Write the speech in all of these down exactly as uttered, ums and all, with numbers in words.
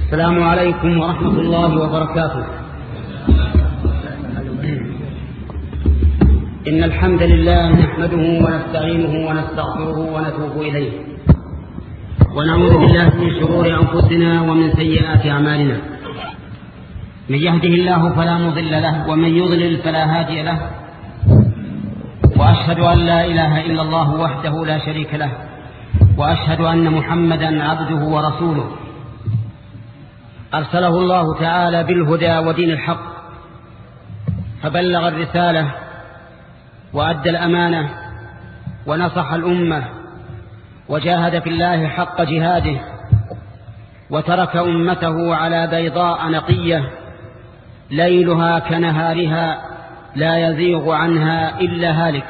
السلام عليكم ورحمة الله وبركاته. إن الحمد لله نحمده ونستعينه ونستغفره ونتوب إليه، ونعوذ بالله من شرور أنفسنا ومن سيئات أعمالنا. من يهده الله فلا مضل له، ومن يضلل فلا هادي له، وأشهد أن لا إله إلا الله وحده لا شريك له، وأشهد أن محمدا عبده ورسوله أرسله الله تعالى بالهدى ودين الحق، فبلغ الرسالة وأدى الأمانة ونصح الأمة وجاهد في الله حق جهاده، وترك أمته على بيضاء نقية ليلها كنهارها لا يزيغ عنها إلا هالك.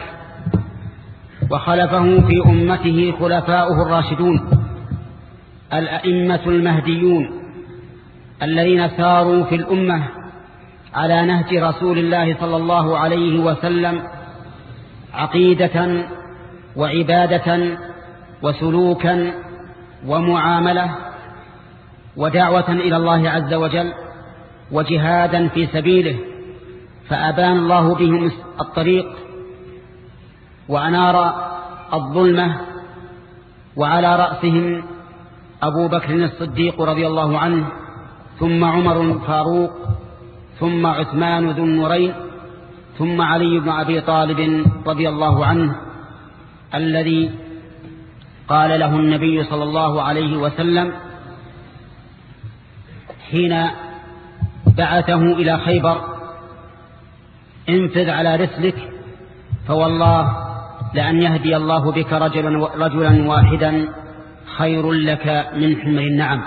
وخلفه في أمته خلفاؤه الراشدون الأئمة المهديون الذين ساروا في الأمة على نهج رسول الله صلى الله عليه وسلم عقيدة وعبادة وسلوكا ومعاملة ودعوة إلى الله عز وجل وجهادا في سبيله، فأبان الله بهم الطريق وأنار الظلمة، وعلى رأسهم أبو بكر الصديق رضي الله عنه، ثم عمر الفاروق، ثم عثمان ذو النورين، ثم علي بن أبي طالب رضي الله عنه، الذي قال له النبي صلى الله عليه وسلم حين بعثه إلى خيبر: انفذ على رسلك، فوالله لأن يهدي الله بك رجلا, رجلا واحدا خير لك من حمر النعم.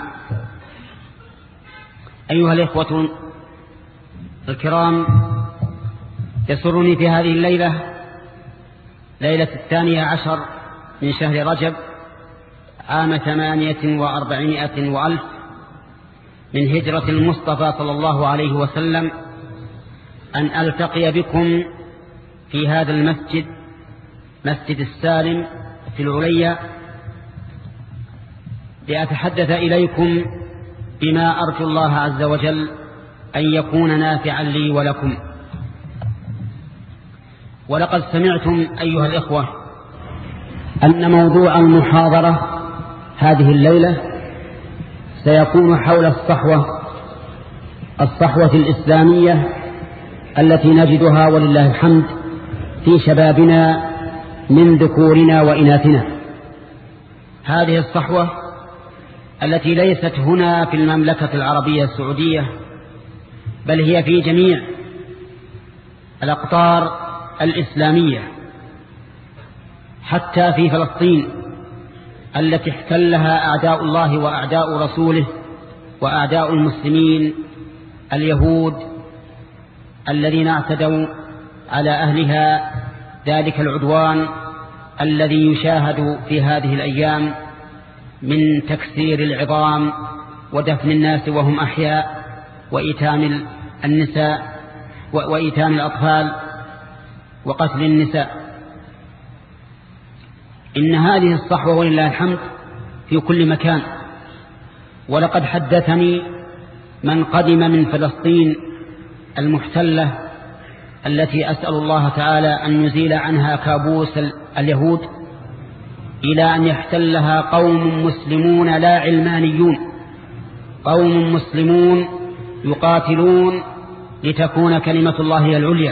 أيها الإخوة الكرام، يسرني في هذه الليلة، ليلة الثانية عشر من شهر رجب عام ثمانية وأربعمائة وألف من هجرة المصطفى صلى الله عليه وسلم، أن ألتقي بكم في هذا المسجد، مسجد السالم في العليا، لأتحدث إليكم بما أرجو الله عز وجل أن يكون نافعا لي ولكم. ولقد سمعتم أيها الإخوة أن موضوع المحاضرة هذه الليلة سيكون حول الصحوة الصحوة الإسلامية التي نجدها ولله الحمد في شبابنا من ذكورنا وإناثنا. هذه الصحوة التي ليست هنا في المملكة العربية السعودية، بل هي في جميع الأقطار الإسلامية، حتى في فلسطين التي احتلها أعداء الله وأعداء رسوله وأعداء المسلمين اليهود الذين اعتدوا على أهلها ذلك العدوان الذي يشاهد في هذه الأيام من تكسير العظام ودفن الناس وهم أحياء وإيتام النساء وإيتام الأطفال وقتل النساء. إن هذه الصحوة ولله الحمد في كل مكان. ولقد حدثني من قدم من فلسطين المحتلة التي أسأل الله تعالى أن يزيل عنها كابوس اليهود، إلى أن يحتلها قوم مسلمون لا علمانيون، قوم مسلمون يقاتلون لتكون كلمة الله هي العليا،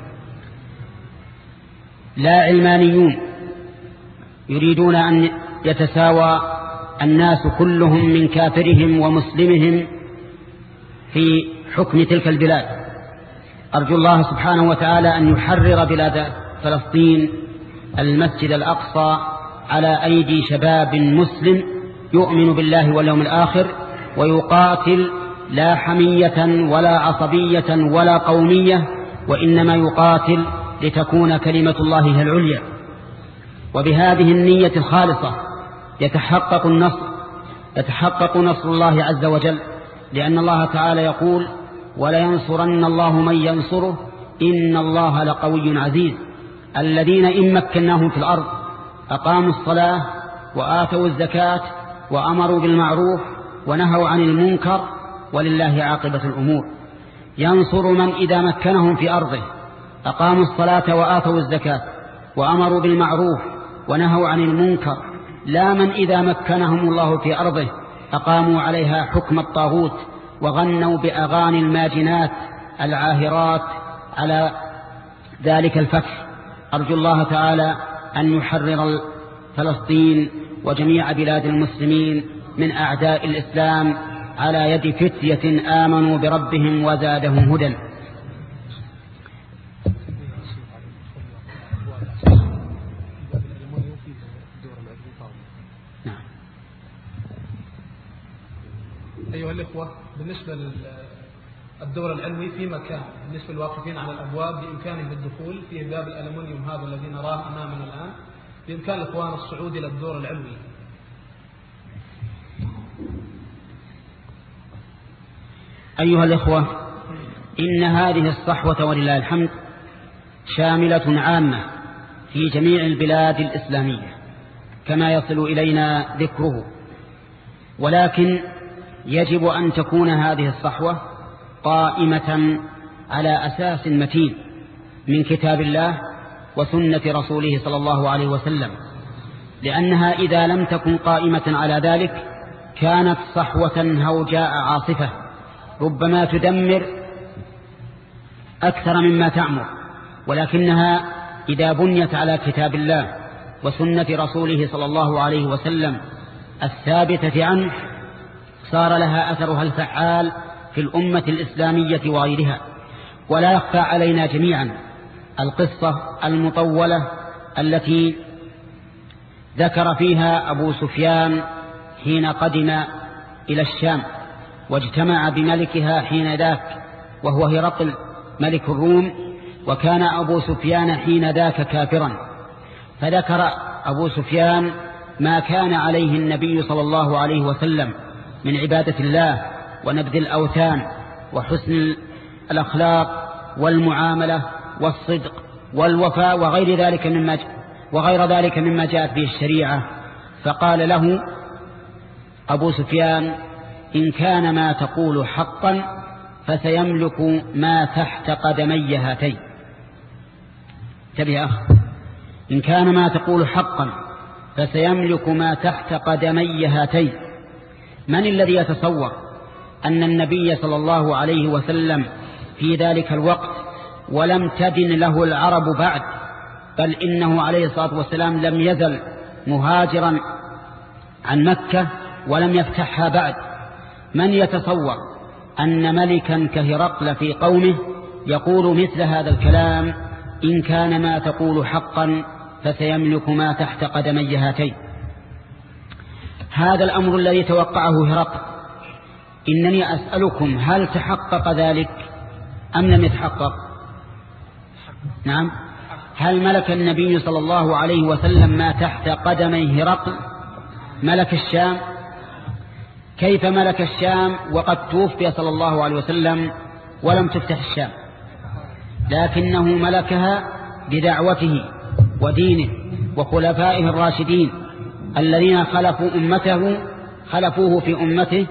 لا علمانيون يريدون أن يتساوى الناس كلهم من كافرهم ومسلمهم في حكم تلك البلاد. أرجو الله سبحانه وتعالى أن يحرر بلاد فلسطين المسجد الأقصى على أيدي شباب مسلم يؤمن بالله واليوم الآخر، ويقاتل لا حمية ولا عصبية ولا قومية، وإنما يقاتل لتكون كلمة الله هي العليا. وبهذه النية الخالصة يتحقق النصر يتحقق نصر الله عز وجل، لأن الله تعالى يقول: ولينصرن الله من ينصره إن الله لقوي عزيز. الذين إن مكناهم في الأرض أقاموا الصلاة وآتوا الزكاة وأمروا بالمعروف ونهوا عن المنكر، ولله عاقبة الأمور. ينصر من إذا مكنهم في أرضه أقاموا الصلاة وآتوا الزكاة وأمروا بالمعروف ونهوا عن المنكر، لا من إذا مكنهم الله في أرضه أقاموا عليها حكم الطاغوت وغنوا بأغاني الماجنات العاهرات على ذلك الفتح. أرجو الله تعالى أن يحرر فلسطين وجميع بلاد المسلمين من أعداء الإسلام على يد فتية آمنوا بربهم وزادهم هدى. نعم. أيها الإخوة، بالنسبة للدور العلوي في مكان، بالنسبة للواقفين على الأبواب بإمكانهم الدخول في باب الألمنيوم هذا الذي نراه أمامنا الآن، بإمكان الإخوان الصعود إلى الدور العلوي. أيها الإخوة، إن هذه الصحوة ولله الحمد شاملة عامة في جميع البلاد الإسلامية كما يصل إلينا ذكره، ولكن يجب أن تكون هذه الصحوة قائمة على أساس متين من كتاب الله وسنة رسوله صلى الله عليه وسلم، لأنها إذا لم تكن قائمة على ذلك كانت صحوة هوجاء عاصفة ربما تدمر أكثر مما تعمر، ولكنها إذا بنيت على كتاب الله وسنة رسوله صلى الله عليه وسلم الثابتة عنه صار لها أثرها الفعال في الأمة الإسلامية وغيرها. ولا يخفى علينا جميعا القصة المطولة التي ذكر فيها أبو سفيان حين قدم إلى الشام واجتمع بملكها حين ذاك وهو هرقل ملك الروم، وكان أبو سفيان حين ذاك كافرا، فذكر أبو سفيان ما كان عليه النبي صلى الله عليه وسلم من عبادة الله ونبذ الأوثان وحسن الأخلاق والمعاملة والصدق والوفاء وغير ذلك مما وغير ذلك مما جاءت به الشريعة. فقال له أبو سفيان: إن كان ما تقول حقا فسيملك ما تحت قدمي هاتين. انتبه يا أخ، إن كان ما تقول حقا فسيملك ما تحت قدمي هاتين. من الذي يتصور أن النبي صلى الله عليه وسلم في ذلك الوقت ولم تدن له العرب بعد، بل إنه عليه الصلاة والسلام لم يزل مهاجرا عن مكة ولم يفتحها بعد، من يتصور أن ملكا كهرقل في قومه يقول مثل هذا الكلام: إن كان ما تقول حقا فسيملك ما تحت قدمي هاتين؟ هذا الأمر الذي توقعه هرقل، إنني أسألكم هل تحقق ذلك أم لم يتحقق؟ نعم. هل ملك النبي صلى الله عليه وسلم ما تحت قدمي هرقل؟ ملك الشام. كيف ملك الشام وقد توفي صلى الله عليه وسلم ولم تفتح الشام؟ لكنه ملكها بدعوته ودينه وخلفائه الراشدين الذين خلفوا أمته خلفوه في أمته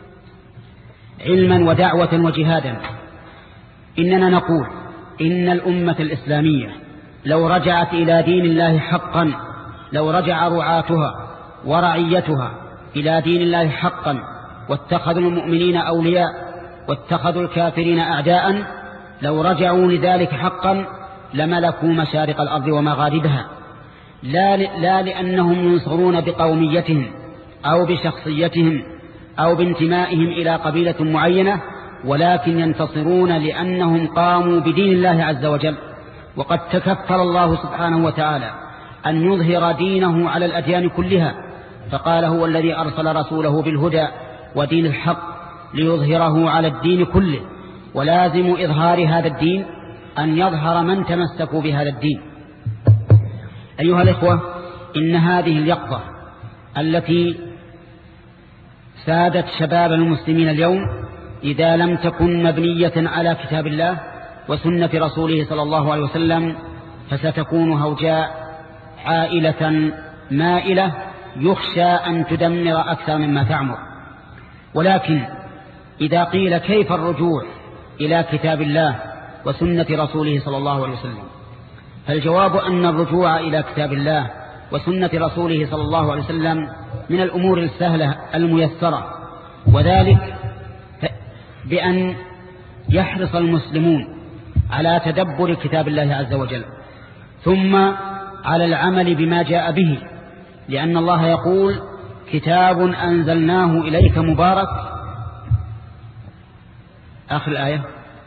علما ودعوة وجهادا. إننا نقول إن الأمة الإسلامية لو رجعت إلى دين الله حقا، لو رجع رعاتها ورعيتها إلى دين الله حقا واتخذوا المؤمنين أولياء واتخذوا الكافرين أعداء، لو رجعوا لذلك حقا لملكوا مشارق الأرض ومغاربها، لا, لا لأنهم ينصرون بقوميتهم أو بشخصيتهم أو بانتمائهم إلى قبيلة معينة، ولكن ينتصرون لأنهم قاموا بدين الله عز وجل. وقد تكفل الله سبحانه وتعالى أن يظهر دينه على الأديان كلها، فقال: هو الذي أرسل رسوله بالهدى ودين الحق ليظهره على الدين كله. ولازم إظهار هذا الدين أن يظهر من تمسكوا بهذا الدين. أيها الإخوة، إن هذه اليقظة التي سادت شباب المسلمين اليوم إذا لم تكن مبنية على كتاب الله وسنة رسوله صلى الله عليه وسلم فستكون هوجاء عائلة مائلة يخشى أن تدمر أكثر مما تعمر. ولكن إذا قيل كيف الرجوع إلى كتاب الله وسنة رسوله صلى الله عليه وسلم، فالجواب أن الرجوع إلى كتاب الله وسنة رسوله صلى الله عليه وسلم من الأمور السهلة الميسرة، وذلك بأن يحرص المسلمون على تدبر كتاب الله عز وجل ثم على العمل بما جاء به، لأن الله يقول كتاب أنزلناه إليك مبارك آخر الآية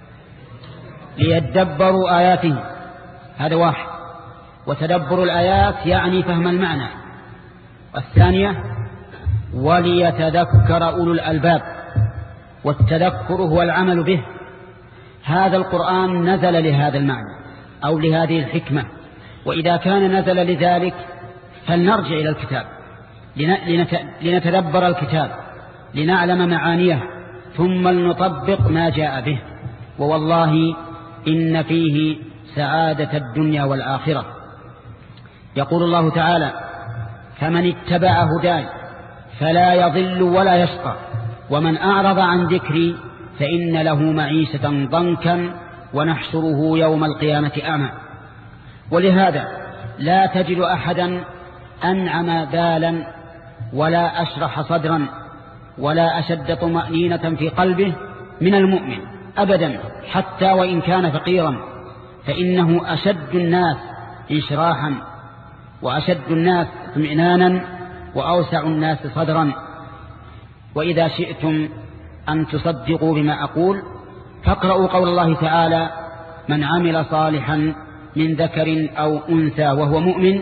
ليدبروا آياته، هذا واحد، وتدبر الآيات يعني فهم المعنى. الثانية وليتذكر أولو الألباب، والتذكر هو العمل به. هذا القرآن نزل لهذا المعنى أو لهذه الحكمة، وإذا كان نزل لذلك فلنرجع إلى الكتاب لنتدبر الكتاب لنعلم معانيه ثم لنطبق ما جاء به، ووالله إن فيه سعادة الدنيا والآخرة. يقول الله تعالى فمن اتبع هداي فلا يضل ولا يشقى ومن أعرض عن ذكري فإن له معيشة ضنكا ونحشره يوم القيامة أعمى. ولهذا لا تجد أحدا أنعم بالا ولا أشرح صدرا ولا أشد طمأنينة في قلبه من المؤمن أبدا، حتى وإن كان فقيرا، فإنه أشد الناس انشراحا وأشد الناس اطمئنانا وأوسع الناس صدرا. وإذا شئتم أن تصدقوا بما أقول فاقرأوا قول الله تعالى من عمل صالحا من ذكر أو أنثى وهو مؤمن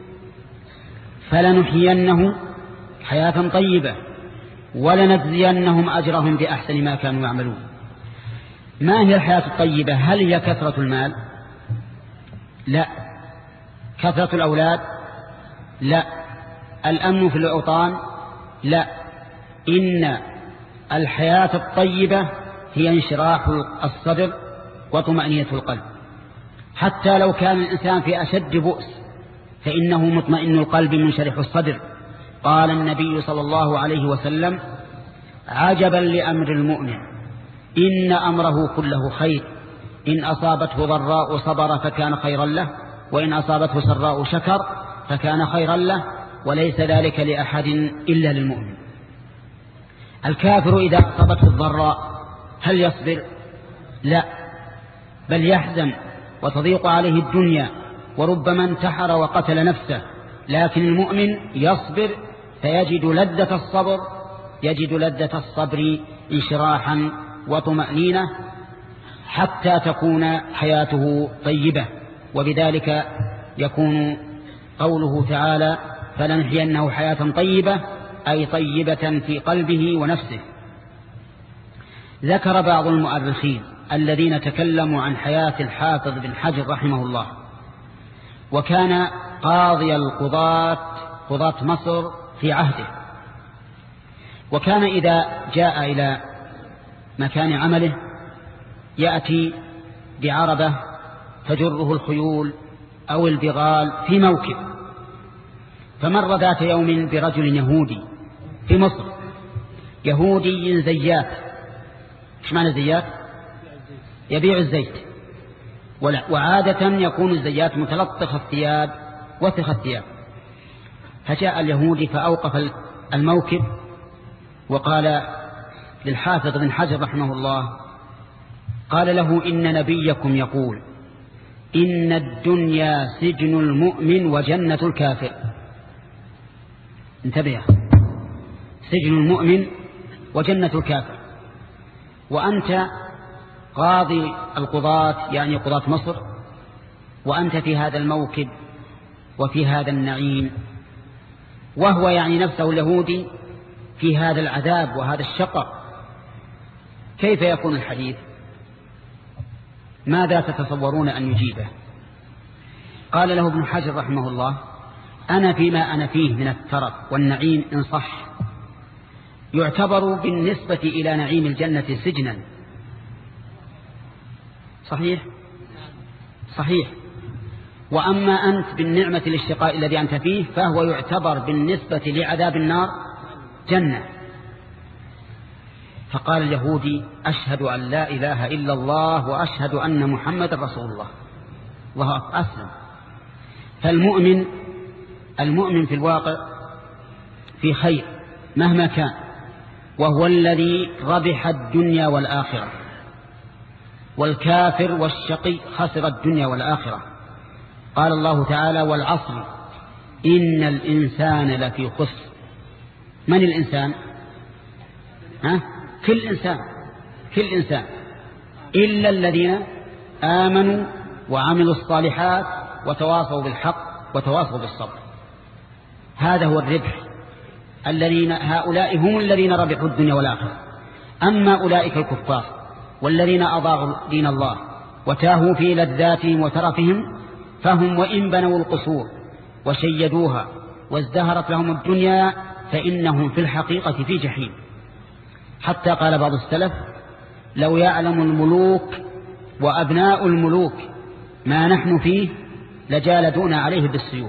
فلنحيينه حياة طيبة ولنجزينهم أجرهم بأحسن ما كانوا يعملون. ما هي الحياة الطيبة؟ هل هي كثرة المال؟ لا. كثرة الأولاد؟ لا. الأمن في الأوطان؟ لا. إن الحياة الطيبة هي انشراح الصدر وطمأنينة القلب. حتى لو كان الإنسان في أشد بؤس فإنه مطمئن القلب منشرح الصدر. قال النبي صلى الله عليه وسلم عجبا لأمر المؤمن إن أمره كله خير، إن أصابته ضراء صبر فكان خيرا له، وإن أصابته سراء شكر فكان خيرا له، وليس ذلك لأحد إلا للمؤمن. الكافر إذا أصابته الضراء هل يصبر؟ لا، بل يحزن وتضيق عليه الدنيا وربما انتحر وقتل نفسه. لكن المؤمن يصبر فيجد لذة الصبر يجد لذة الصبر انشراحا وطمأنينة حتى تكون حياته طيبة. وبذلك يكون قوله تعالى فلنحيينه حياة طيبة أي طيبة في قلبه ونفسه. ذكر بعض المؤرخين الذين تكلموا عن حياة الحافظ بن حجر رحمه الله، وكان قاضي القضاة قضاة مصر في عهده، وكان إذا جاء إلى مكان عمله يأتي بعربة تجره الخيول أو البغال في موكب. فمر ذات يوم برجل يهودي في مصر، يهودي زيات. ايش معنى زيات؟ يبيع الزيت، وعادة يكون الزيات متلطخ الثياب وثخ الثياب. فجاء اليهودي فأوقف الموكب وقال للحافظ بن حجر رحمه الله، قال له إن نبيكم يقول إن الدنيا سجن المؤمن وجنة الكافر. انتبه، سجن المؤمن وجنة الكافر، وأنت قاضي القضاة يعني قضاة مصر، وأنت في هذا الموكب وفي هذا النعيم، وهو يعني نفسه اليهودي في هذا العذاب وهذا الشقاء. كيف يكون الحديث؟ ماذا تتصورون أن يجيبه؟ قال له ابن حجر رحمه الله أنا فيما أنا فيه من الترف والنعيم إن صح يعتبر بالنسبة إلى نعيم الجنة سجنا. صحيح؟ صحيح. وأما أنت بالنعمة للشقاء الذي أنت فيه فهو يعتبر بالنسبة لعذاب النار جنة. فقال اليهودي أشهد أن لا إله إلا الله وأشهد أن محمد رسول الله. الله أسلم. فالمؤمن المؤمن في الواقع في خير مهما كان، وهو الذي ربح الدنيا والآخرة، والكافر والشقي خسر الدنيا والآخرة. قال الله تعالى والعصر إن الإنسان لفي خسر. من الإنسان؟ ها؟ كل إنسان كل إنسان إلا الذين آمنوا وعملوا الصالحات وتواصوا بالحق وتواصوا بالصبر. هذا هو الربح. الذين هؤلاء هم الذين ربحوا الدنيا والآخرة. أما أولئك الكفار والذين أضاعوا دين الله وتاهوا في لذاتهم وترفهم، فهم وإن بنوا القصور وشيدوها وازدهرت لهم الدنيا فإنهم في الحقيقة في جحيم. حتى قال بعض السلف لو يعلم الملوك وأبناء الملوك ما نحن فيه لجالدون عليه بالسيوف،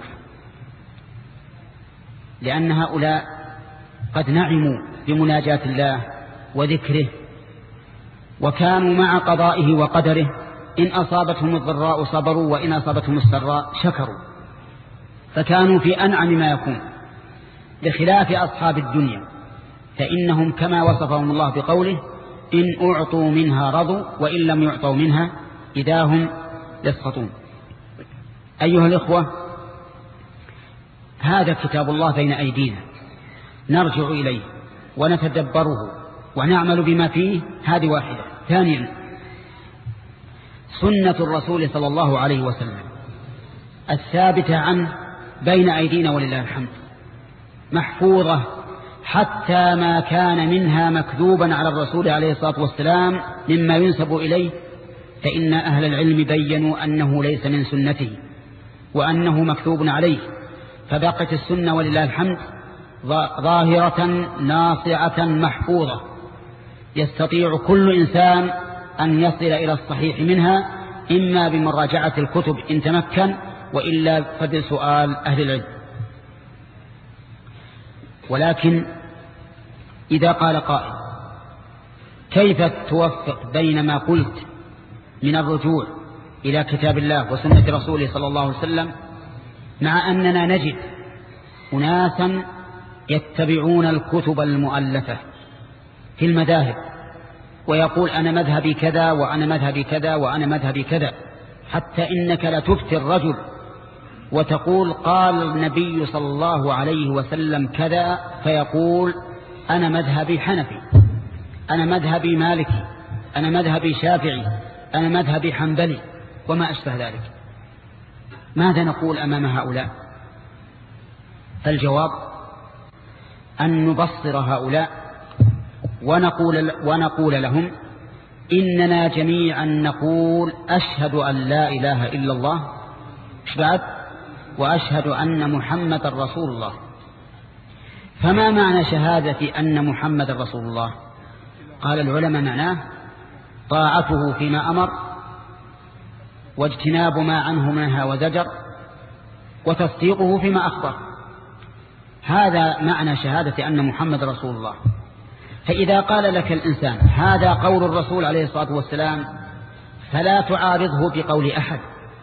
لأن هؤلاء قد نعموا بمناجاة الله وذكره، وكانوا مع قضائه وقدره، إن أصابتهم الضراء صبروا وإن أصابتهم السراء شكروا، فكانوا في أنعم ما يكون، بخلاف أصحاب الدنيا فإنهم كما وصفهم الله بقوله إن أعطوا منها رضوا وإن لم يعطوا منها إذا هم يسخطون. أيها الإخوة، هذا كتاب الله بين أيدينا، نرجع إليه ونتدبره ونعمل بما فيه، هذه واحدة. ثانيا، سنة الرسول صلى الله عليه وسلم الثابتة عنه بين أيدينا ولله الحمد، محفوظة حتى ما كان منها مكذوبا على الرسول عليه الصلاة والسلام مما ينسب إليه، فإن أهل العلم بيّنوا أنه ليس من سنته وأنه مكذوب عليه، فبقت السنة ولله الحمد ظاهرة ناصعة محفوظة، يستطيع كل إنسان أن يصل إلى الصحيح منها، إما بمراجعة الكتب إن تمكن، وإلا فبسؤال أهل العلم. ولكن إذا قال قائل كيف توفق بين ما قلت من الرجوع إلى كتاب الله وسنة رسوله صلى الله عليه وسلم مع أننا نجد أناسا يتبعون الكتب المؤلفة في المذاهب، ويقول أنا مذهبي كذا وأنا مذهبي كذا وأنا مذهبي كذا، حتى إنك لتفتي الرجل وتقول قال النبي صلى الله عليه وسلم كذا، فيقول أنا مذهبي حنفي، أنا مذهبي مالكي، أنا مذهبي شافعي، أنا مذهبي حنبلي، وما أشبه ذلك. ماذا نقول أمام هؤلاء؟ فالجواب أن نبصر هؤلاء ونقول, ونقول لهم إننا جميعا نقول أشهد أن لا إله إلا الله بعد وأشهد أن محمد رسول الله. فما معنى شهادة أن محمد رسول الله؟ قال العلماء معناه طاعته فيما أمر، واجتناب ما عنه منها وزجر، وتصديقه فيما أخبر. هذا معنى شهادة أن محمد رسول الله. فإذا قال لك الإنسان هذا قول الرسول عليه الصلاة والسلام فلا تعارضه بقول أحد،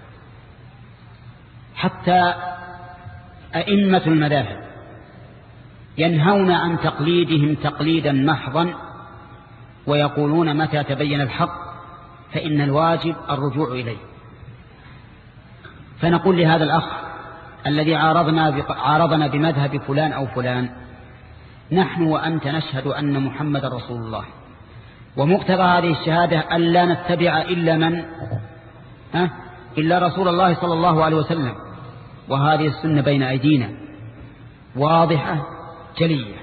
حتى أئمة المذاهب ينهون عن تقليدهم تقليدا محضا، ويقولون متى تبين الحق فإن الواجب الرجوع إليه. فنقول لهذا الأخ الذي عارضنا عارضنا بمذهب فلان أو فلان، نحن وأنت نشهد أن محمد رسول الله، ومقتضى هذه الشهادة أن لا نتبع إلا من ها إلا رسول الله صلى الله عليه وسلم. وهذه السنة بين أيدينا واضحة جلية.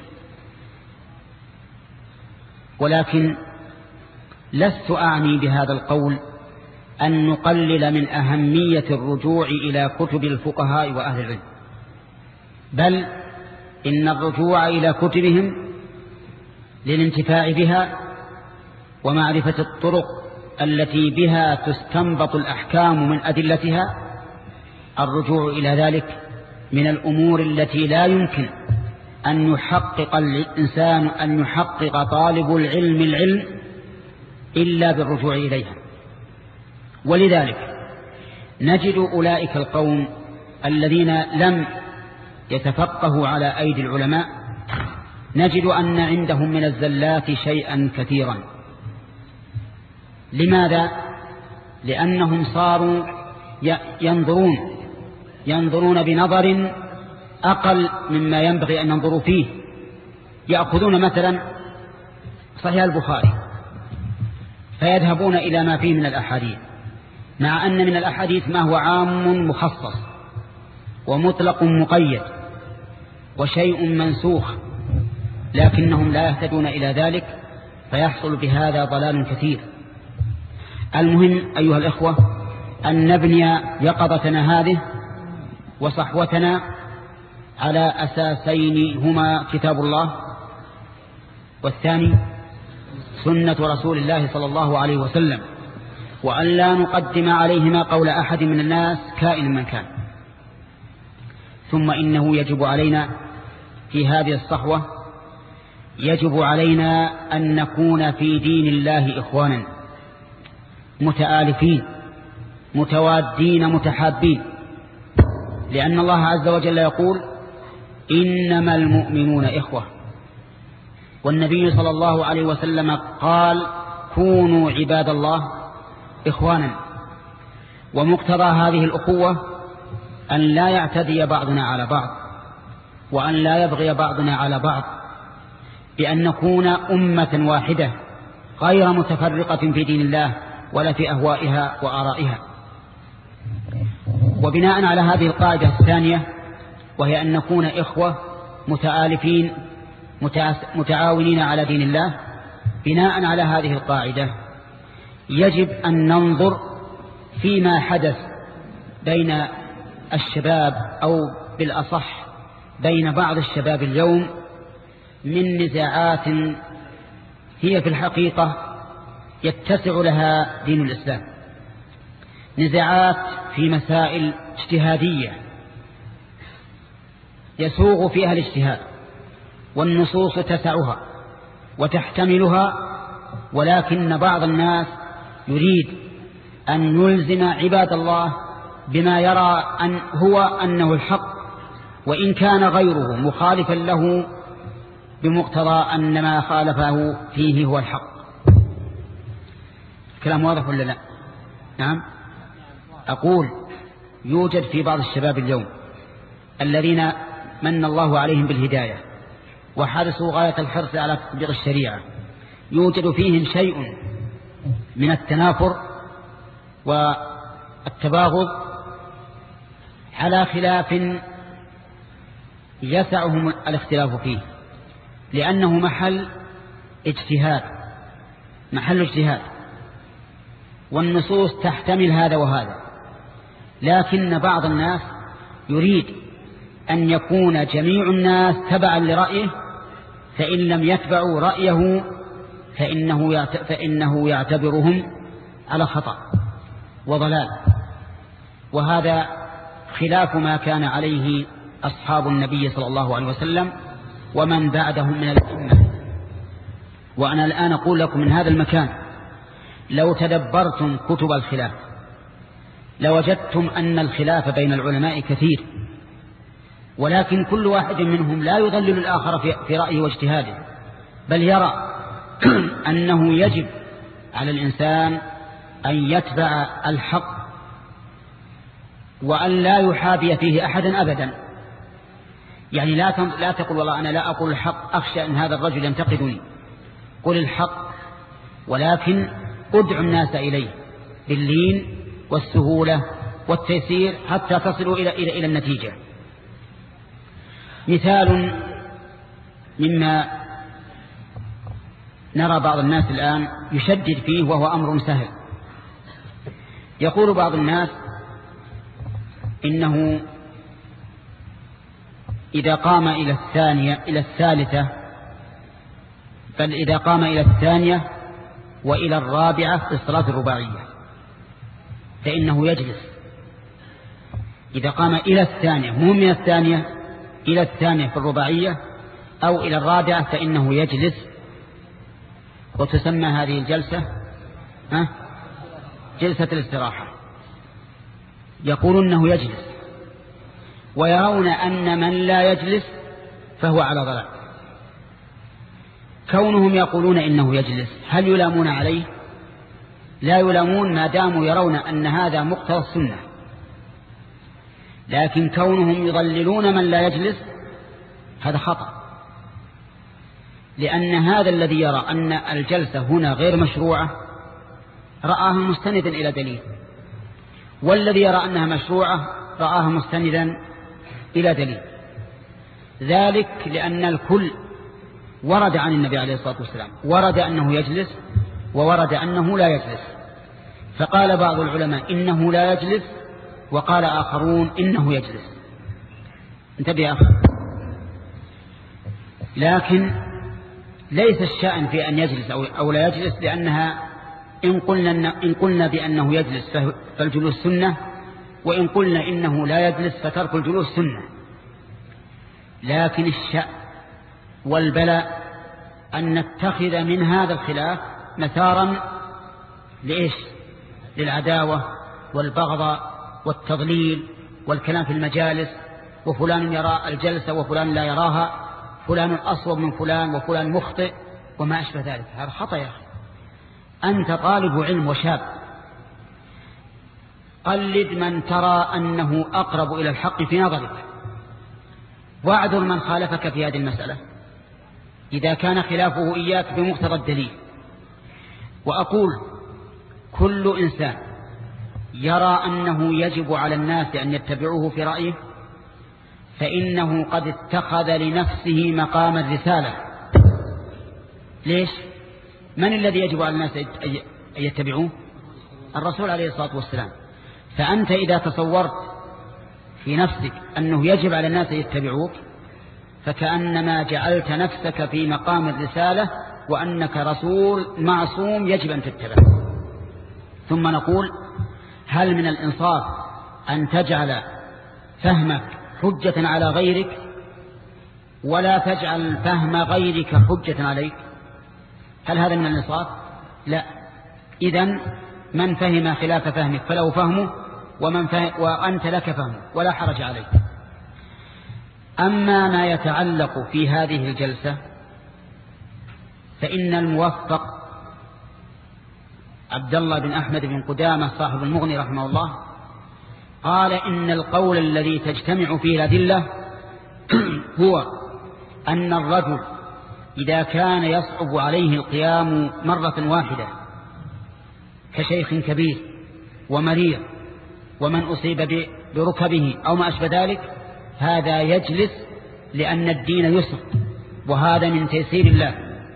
ولكن لست أعني بهذا القول أن نقلل من أهمية الرجوع إلى كتب الفقهاء وأهل العلم، بل إن الرجوع إلى كتبهم للانتفاع بها ومعرفة الطرق التي بها تستنبط الأحكام من أدلتها، الرجوع إلى ذلك من الأمور التي لا يمكن أن يحقق الإنسان أن يحقق طالب العلم العلم إلا بالرجوع إليها. ولذلك نجد أولئك القوم الذين لم يتفقهوا على أيدي العلماء نجد أن عندهم من الزلات شيئا كثيرا. لماذا؟ لأنهم صاروا ينظرون ينظرون بنظر أقل مما ينبغي أن ينظروا فيه. يأخذون مثلا صحيح البخاري فيذهبون إلى ما فيه من الأحاديث، مع أن من الأحاديث ما هو عام مخصص ومطلق مقيد وشيء منسوخ، لكنهم لا يهتدون إلى ذلك، فيحصل بهذا ضلال كثير. المهم أيها الإخوة أن نبني يقظتنا هذه وصحوتنا على أساسين هما كتاب الله، والثاني سنة رسول الله صلى الله عليه وسلم، وأن لا نقدم عليهما قول أحد من الناس كائن من كان. ثم إنه يجب علينا في هذه الصحوة يجب علينا أن نكون في دين الله إخوانا متآلفين متوادين متحابين، لأن الله عز وجل يقول إنما المؤمنون إخوة، والنبي صلى الله عليه وسلم قال كونوا عباد الله إخوانا. ومقتضى هذه الأخوة أن لا يعتدي بعضنا على بعض، وأن لا يبغي بعضنا على بعض، بأن نكون أمة واحدة غير متفرقة في دين الله ولا في أهوائها وآرائها. وبناء على هذه القاعدة الثانية، وهي أن نكون إخوة متآلفين متعاونين على دين الله، بناء على هذه القاعدة يجب أن ننظر فيما حدث بين الشباب، أو بالأصح بين بعض الشباب اليوم، من نزاعات هي في الحقيقة يتسع لها دين الإسلام، نزاعات في مسائل اجتهادية يسوغ فيها الاجتهاد، والنصوص تسعها وتحتملها، ولكن بعض الناس يريد أن يلزم عباد الله بما يرى أن هو أنه الحق، وإن كان غيره مخالفا له بمقتضى أن ما خالفه فيه هو الحق. كلام واضح ولا لا؟ نعم. أقول يوجد في بعض الشباب اليوم الذين من الله عليهم بالهداية وحرصوا غاية الحرص على تطبيق الشريعة، يوجد فيهم شيء من التنافر والتباغض على خلاف يسعهم الاختلاف فيه، لأنه محل اجتهاد محل اجتهاد والنصوص تحتمل هذا وهذا. لكن بعض الناس يريد أن يكون جميع الناس تبعا لرأيه، فإن لم يتبعوا رأيه فإنه فإنه يعتبرهم على خطأ وضلال، وهذا خلاف ما كان عليه أصحاب النبي صلى الله عليه وسلم ومن بعدهم من الأئمة. وأنا الآن أقول لكم من هذا المكان لو تدبرتم كتب الخلاف لوجدتم أن الخلاف بين العلماء كثير، ولكن كل واحد منهم لا يضلل الآخر في رأيه واجتهاده، بل يرى أنه يجب على الإنسان أن يتبع الحق وأن لا يحابي فيه أحدا أبدا. يعني لا لا تقول والله أنا لا أقول الحق أخشى أن هذا الرجل ينتقدني، قل الحق ولكن ادعو الناس إليه باللين والسهولة والتيسير حتى تصلوا إلى, إلى, إلى النتيجة. مثال مما نرى بعض الناس الآن يشدد فيه وهو أمر سهل. يقول بعض الناس إنه إذا قام إلى الثانية إلى الثالثة بل إذا قام إلى الثانية وإلى الرابعة في الصلاة الرباعية فإنه يجلس. إذا قام إلى الثانية مو من الثانية إلى الثانية في الرباعية أو إلى الرابعة فإنه يجلس، وتسمى هذه الجلسة ها جلسة الاستراحة. يقولون أنه يجلس، ويرون أن من لا يجلس فهو على ضلال. كونهم يقولون إنه يجلس هل يلامون عليه؟ لا يلامون ما داموا يرون أن هذا مقتضى السنة. لكن كونهم يضللون من لا يجلس هذا خطأ، لأن هذا الذي يرى أن الجلسة هنا غير مشروعة رآها مستندا إلى دليل، والذي يرى أنها مشروعة رآها مستندا إلى دليل. ذلك لأن الكل ورد عن النبي عليه الصلاة والسلام، ورد أنه يجلس وورد أنه لا يجلس. فقال بعض العلماء إنه لا يجلس، وقال آخرون إنه يجلس. انتبه يا أخي. لكن ليس الشأن في أن يجلس أو لا يجلس، لأنها إن قلنا, إن قلنا بأنه يجلس فالجلوس سنة، وإن قلنا إنه لا يجلس فترك الجلوس سنة. لكن الشأن والبلاء أن نتخذ من هذا الخلاف مثارا لإيش؟ للعداوة والبغضاء والتضليل والكلام في المجالس، وفلان يرى الجلسة وفلان لا يراها، فلان أصوب من فلان وفلان مخطئ وما أشبه ذلك. هذا خطأ يا أخي. أنت طالب علم وشاب، قلد من ترى أنه أقرب إلى الحق في نظرك، واعذر من خالفك في هذه المسألة إذا كان خلافه إياك بمقتضى الدليل. وأقول كل إنسان يرى أنه يجب على الناس أن يتبعوه في رأيه فإنه قد اتخذ لنفسه مقام الرسالة. ليش؟ من الذي يجب على الناس أن يتبعوه؟ الرسول عليه الصلاة والسلام. فأنت إذا تصورت في نفسك أنه يجب على الناس أن يتبعوك فكأنما جعلت نفسك في مقام الرسالة وأنك رسول معصوم يجب أن تتبع. ثم نقول هل من الإنصاف أن تجعل فهمك حجة على غيرك ولا تجعل فهم غيرك حجة عليك؟ هل هذا من الإنصاف؟ لا. إذن من فهم خلاف فهمك فله فهمه، ومن فهم وأنت لك فهمه ولا حرج عليك. أما ما يتعلق في هذه الجلسة فإن الموفق عبد الله بن أحمد بن قدامة صاحب المغني رحمه الله قال إن القول الذي تجتمع فيه الأدلة هو أن الرجل إذا كان يصعب عليه القيام مرة واحدة كشيخ كبير ومريض ومن أصيب بركبه أو ما أشبه ذلك هذا يجلس لأن الدين يسر، وهذا من تيسير الله.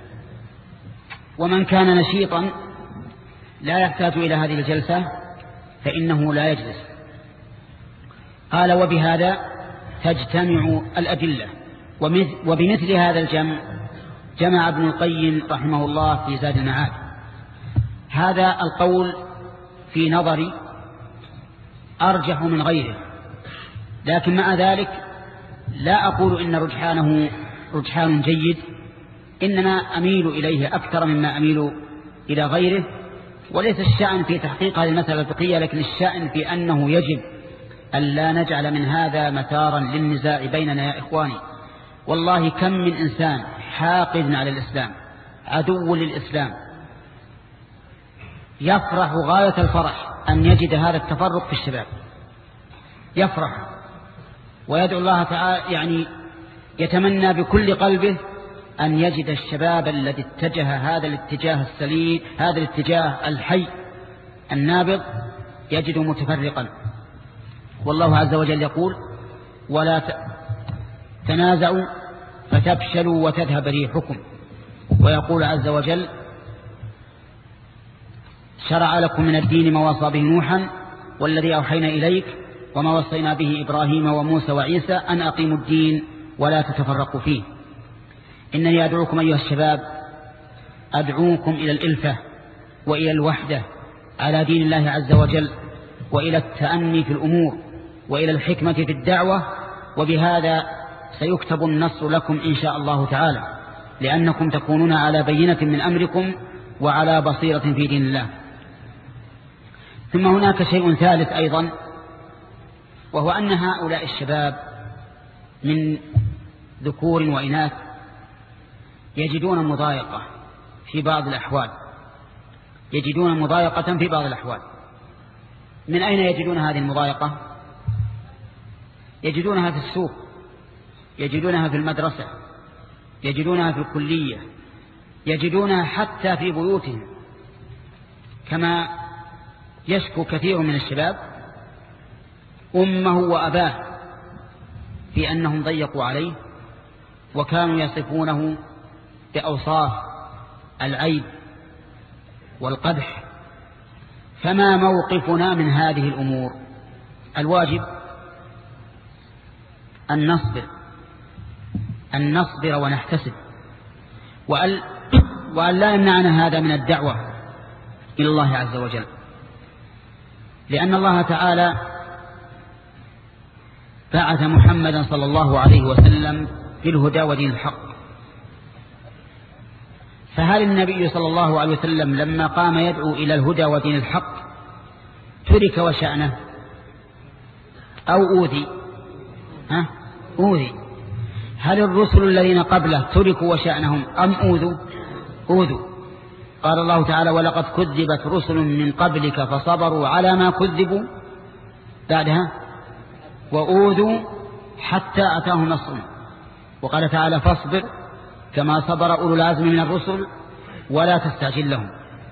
ومن كان نشيطا لا يحتاج إلى هذه الجلسة فإنه لا يجلس. قال وبهذا تجتمع الأدلة. وبمثل هذا الجمع جمع ابن القيم رحمه الله في زاد المعاد. هذا القول في نظري أرجح من غيره، لكن مع ذلك لا أقول إن رجحانه رجحان جيد، إنما أميل إليه أكثر مما أميل إلى غيره. وليس الشأن في تحقيق هذه المسألة الفقهية، لكن الشأن في أنه يجب أن لا نجعل من هذا مثارا للنزاع بيننا يا إخواني. والله كم من إنسان حاقد على الإسلام عدو للإسلام يفرح غاية الفرح أن يجد هذا التفرق في الشباب، يفرح ويدعو الله تعالى، يعني يتمنى بكل قلبه أن يجد الشباب الذي اتجه هذا الاتجاه السليم، هذا الاتجاه الحي النابض، يجده متفرقا. والله عز وجل يقول ولا تنازعوا فتفشلوا وتذهب ريحكم. ويقول عز وجل شرع لكم من الدين ما وصى به نوحا والذي أوحينا إليك وما وصينا به إبراهيم وموسى وعيسى أن أقيموا الدين ولا تتفرقوا فيه. إنني أدعوكم أيها الشباب، أدعوكم إلى الإلفة وإلى الوحدة على دين الله عز وجل، وإلى التأني في الأمور، وإلى الحكمة في الدعوة، وبهذا سيكتب النصر لكم إن شاء الله تعالى، لأنكم تكونون على بينة من أمركم وعلى بصيرة في دين الله. ثم هناك شيء ثالث أيضا، وهو أن هؤلاء الشباب من ذكور وإناث يجدون مضايقة في بعض الأحوال، يجدون مضايقة في بعض الأحوال. من أين يجدون هذه المضايقة؟ يجدونها في السوق، يجدونها في المدرسة، يجدونها في الكلية، يجدونها حتى في بيوتهم، كما يشكو كثير من الشباب أمه وأباه في أنهم ضيقوا عليه وكانوا يصفونه بأوصاف العيب والقدح. فما موقفنا من هذه الأمور؟ الواجب أن نصبر أن نصبر ونحتسب، وأن, وأن لا يمنعنا هذا من الدعوة إلى الله عز وجل، لأن الله تعالى بعث محمدا صلى الله عليه وسلم بالهدى ودين الحق. فهل النبي صلى الله عليه وسلم لما قام يدعو إلى الهدى ودين الحق ترك وشأنه أو أوذي؟ ها؟ أوذي. هل الرسل الذين قبله تركوا وشأنهم أم أوذوا؟ أوذوا. قال الله تعالى: ولقد كذبت رسل من قبلك فصبروا على ما كذبوا، بعدها وأوذوا حتى أتاهم نصرنا. وقال تعالى: فاصبر كما صبر أولو العزم من الرسل ولا تستعجل لهم.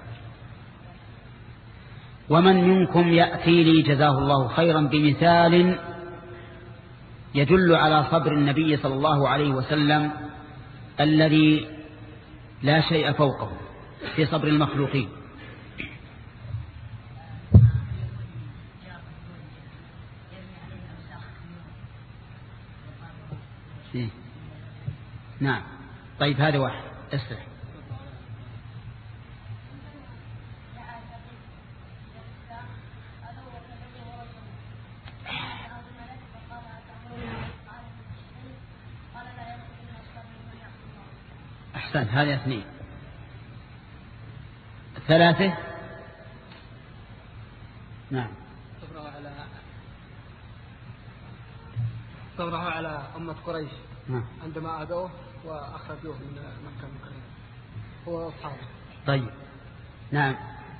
ومن منكم يأتي لي جزاه الله خيرا بمثال يدل على صبر النبي صلى الله عليه وسلم الذي لا شيء فوقه في صبر المخلوقين. نعم. طيب هذا واحد اسرع. أحسن. هذه اثنين. ثلاثة. نعم. صبره على أمة قريش نعم. عندما أذوه وأخرجوه من مكة المكرمة هو أصحابه. طيب. نعم.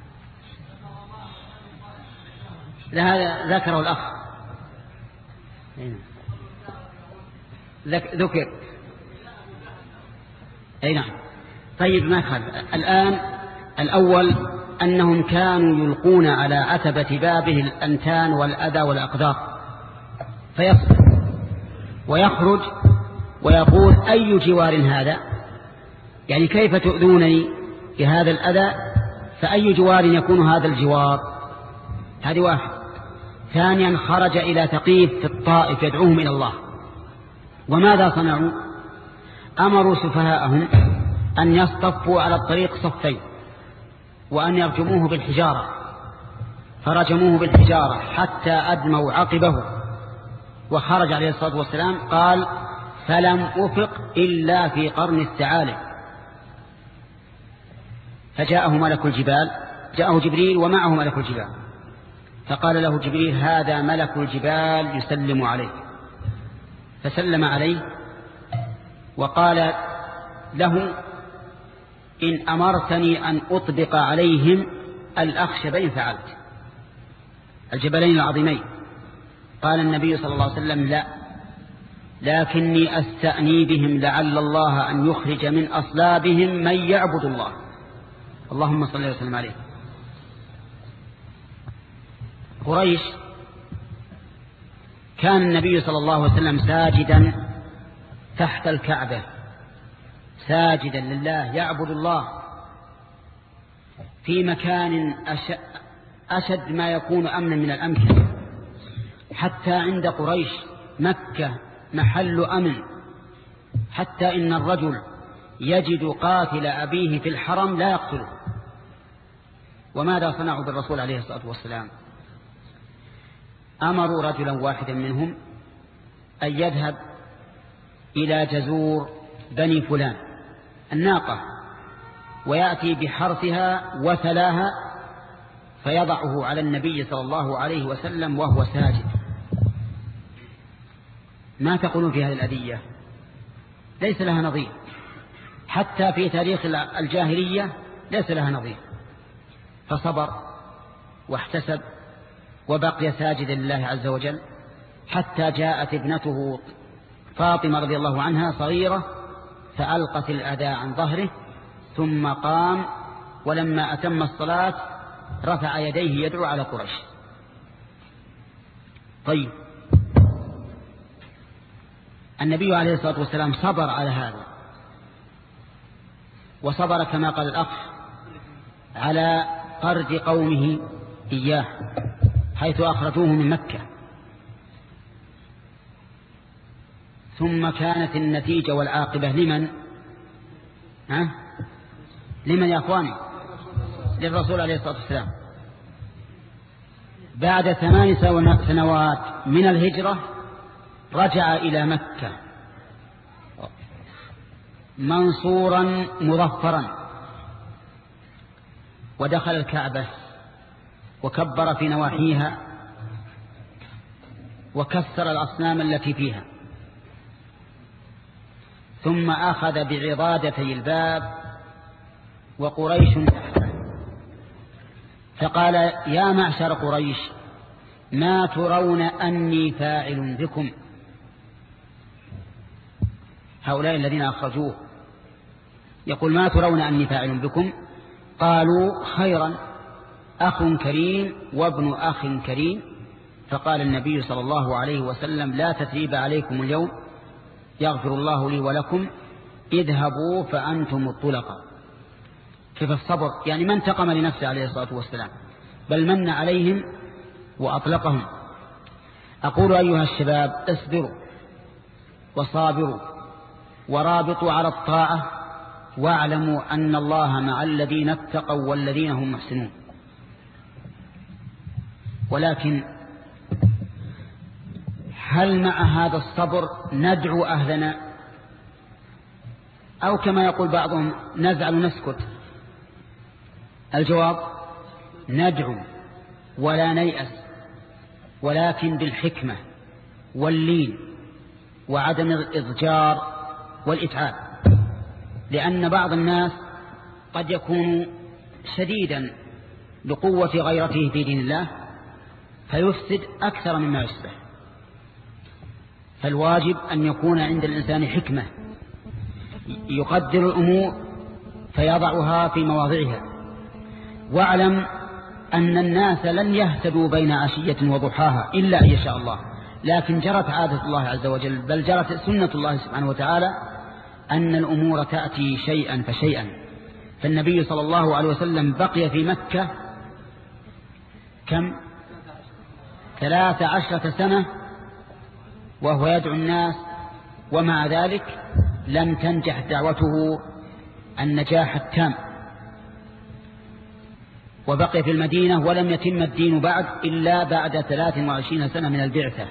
هذا ذكره الأخ. ذكر. أي نعم. طيب ما خل. الآن الأول أنهم كانوا يلقون على عتبة بابه الأنتان والأذى والأقدار فيصبر ويخرج ويقول: أي جوار هذا؟ يعني كيف تؤذونني بهذا الأذى؟ فأي جوار يكون هذا الجوار؟ هذه واحد. ثانيا خرج إلى ثقيف في الطائف يدعوهم إلى الله. وماذا صنعوا؟ أمروا سفهاءهم أن يصطفوا على الطريق صفين وأن يرجموه بالحجارة، فرجموه بالحجارة حتى أدموا عقبه. وخرج عليه الصلاة والسلام قال: فلم أفق إلا في قرن الثعالب. فجاءه ملك الجبال، جاءه جبريل ومعه ملك الجبال، فقال له جبريل: هذا ملك الجبال يسلم عليك. فسلم عليه وقال له: إن أمرتني أن أطبق عليهم الأخشبين فعلت، الجبلين العظيمين. قال النبي صلى الله عليه وسلم: لا، لكني أستأني بهم لعل الله أن يخرج من أصلابهم من يعبد الله. اللهم صل وسلم عليه. قريش كان النبي صلى الله عليه وسلم ساجدا تحت الكعبة، ساجدا لله يعبد الله في مكان أشد ما يكون أمنا من الأمكنة. حتى عند قريش مكة محل أمن، حتى إن الرجل يجد قاتل أبيه في الحرم لا يقتله. وماذا صنعوا بالرسول عليه الصلاة والسلام؟ أمروا رجلا واحدا منهم أن يذهب إلى جزور بني فلان الناقة، ويأتي بحرثها وثلاها فيضعه على النبي صلى الله عليه وسلم وهو ساجد. ما تقولون في هذه الأذية؟ ليس لها نظير، حتى في تاريخ الجاهلية ليس لها نظير. فصبر واحتسب وبقي ساجدا لله عز وجل، حتى جاءت ابنته فاطمة رضي الله عنها صغيرة فألقت الأذى عن ظهره، ثم قام ولما أتم الصلاة رفع يديه يدعو على قريش. طيب، النبي عليه الصلاة والسلام صبر على هذا، وصبر كما قال الأخ على طرد قومه إياه حيث أخرجوه من مكة. ثم كانت النتيجة والعاقبة لمن؟ ها؟ لمن يا أخواني؟ للرسول عليه الصلاة والسلام. بعد ثمان سنوات من الهجرة رجع إلى مكة منصورا مظفرا، ودخل الكعبة وكبر في نواحيها وكسر الأصنام التي فيها، ثم أخذ بعضادتي الباب وقريش تحته، فقال: يا معشر قريش، ما ترون أني فاعل بكم؟ هؤلاء الذين أخرجوه يقول: ما ترون أني فاعل بكم؟ قالوا: خيرا، أخ كريم وابن أخ كريم. فقال النبي صلى الله عليه وسلم: لا تثريب عليكم اليوم، يغفر الله لي ولكم، اذهبوا فأنتم الطلقاء. كيف الصبر؟ يعني ما انتقم لنفسه عليه الصلاة والسلام، بل من عليهم وأطلقهم. أقول أيها الشباب: اصبروا وصابروا ورابطوا على الطاعة، واعلموا أن الله مع الذين اتقوا والذين هم محسنون. ولكن هل مع هذا الصبر ندعو أهلنا، أو كما يقول بعضهم نزعل نسكت؟ الجواب: ندعو ولا نيأس، ولكن بالحكمة واللين وعدم الإضجار والإتعاب، لأن بعض الناس قد يكون شديدا لقوة غيرته في دين الله فيفسد أكثر مما يصلح. فالواجب أن يكون عند الإنسان حكمة، يقدر الأمور فيضعها في مواضعها. واعلم أن الناس لن يهتدوا بين عشية وضحاها إلا أن يشاء الله، لكن جرت عادة الله عز وجل، بل جرت سنة الله سبحانه وتعالى أن الأمور تأتي شيئا فشيئا. فالنبي صلى الله عليه وسلم بقي في مكة كم؟ ثلاث عشرة سنة وهو يدعو الناس، ومع ذلك لم تنجح دعوته النجاح التام، وبقي في المدينة ولم يتم الدين بعد إلا بعد ثلاث وعشرين سنة من البعثة.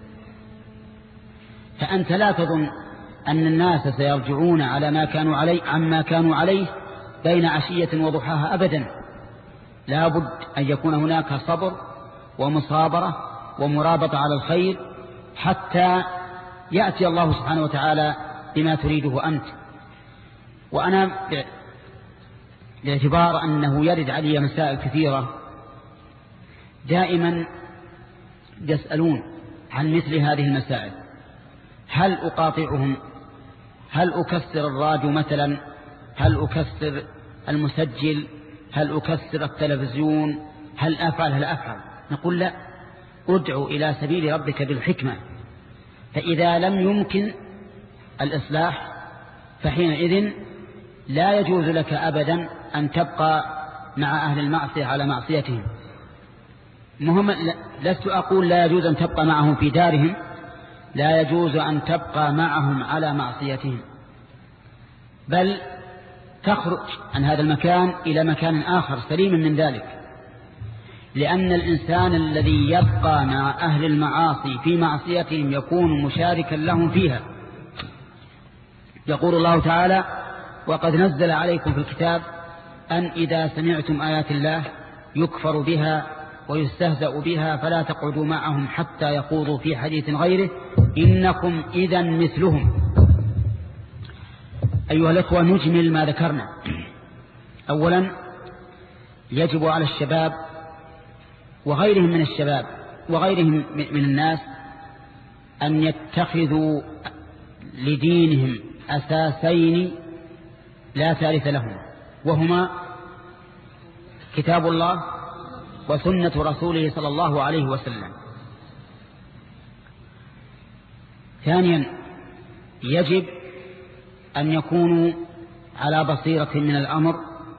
فأنت لا تظن أن الناس سيرجعون على ما كانوا عليه عما كانوا عليه بين عشية وضحاها أبدا. لا بد أن يكون هناك صبر ومصابرة ومرابطة على الخير حتى يأتي الله سبحانه وتعالى بما تريده أنت. وأنا باعتبار أنه يرد علي مسائل كثيرة دائما يسألون عن مثل هذه المسائل: هل أقاطعهم؟ هل أكسر الراديو مثلا؟ هل أكسر المسجل؟ هل أكسر التلفزيون؟ هل أفعل هل أفعل؟ نقول: لا، ادعو إلى سبيل ربك بالحكمة، فإذا لم يمكن الإصلاح فحينئذ لا يجوز لك أبدا أن تبقى مع أهل المعصية على معصيتهم. مهم، لست أقول لا يجوز أن تبقى معهم في دارهم، لا يجوز أن تبقى معهم على معصيتهم، بل تخرج عن هذا المكان إلى مكان آخر سليم من ذلك، لأن الإنسان الذي يبقى مع أهل المعاصي في معصيتهم يكون مشاركا لهم فيها، يقول الله تعالى: وقد نزل عليكم في الكتاب أن إذا سمعتم آيات الله يكفر بها ويستهزأ بها فلا تقعدوا معهم حتى يخوضوا في حديث غيره إنكم إذا مثلهم. أيها الأخوة، نجمل ما ذكرنا. أولا، يجب على الشباب وغيرهم من الشباب وغيرهم من الناس أن يتخذوا لدينهم أساسين لا ثالث لهما، وهما كتاب الله وسنة رسوله صلى الله عليه وسلم. ثانيا، يجب أن يكونوا على بصيرة من الأمر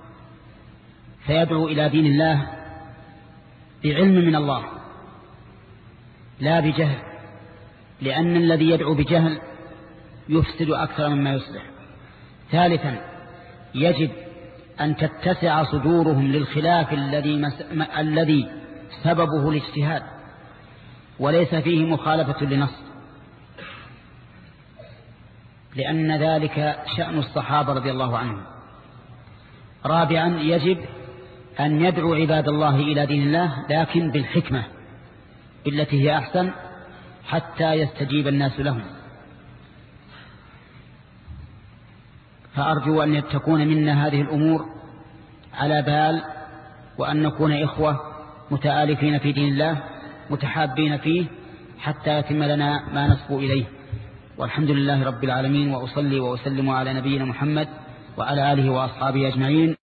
فيدعو إلى دين الله بعلم من الله لا بجهل، لأن الذي يدعو بجهل يفسد أكثر مما يصلح. ثالثا، يجب أن تتسع صدورهم للخلاف الذي مس... الذي سببه الاجتهاد وليس فيه مخالفة لنص، لأن ذلك شأن الصحابة رضي الله عنهم. رابعا، يجب أن يدعو عباد الله إلى دين الله لكن بالحكمة بالتي هي أحسن حتى يستجيب الناس لهم. فأرجو أن تكون منا هذه الأمور على بال، وأن نكون إخوة متآلفين في دين الله متحابين فيه حتى يتم لنا ما نصبو إليه. والحمد لله رب العالمين، وأصلي وأسلم على نبينا محمد وعلى آله وأصحابه أجمعين.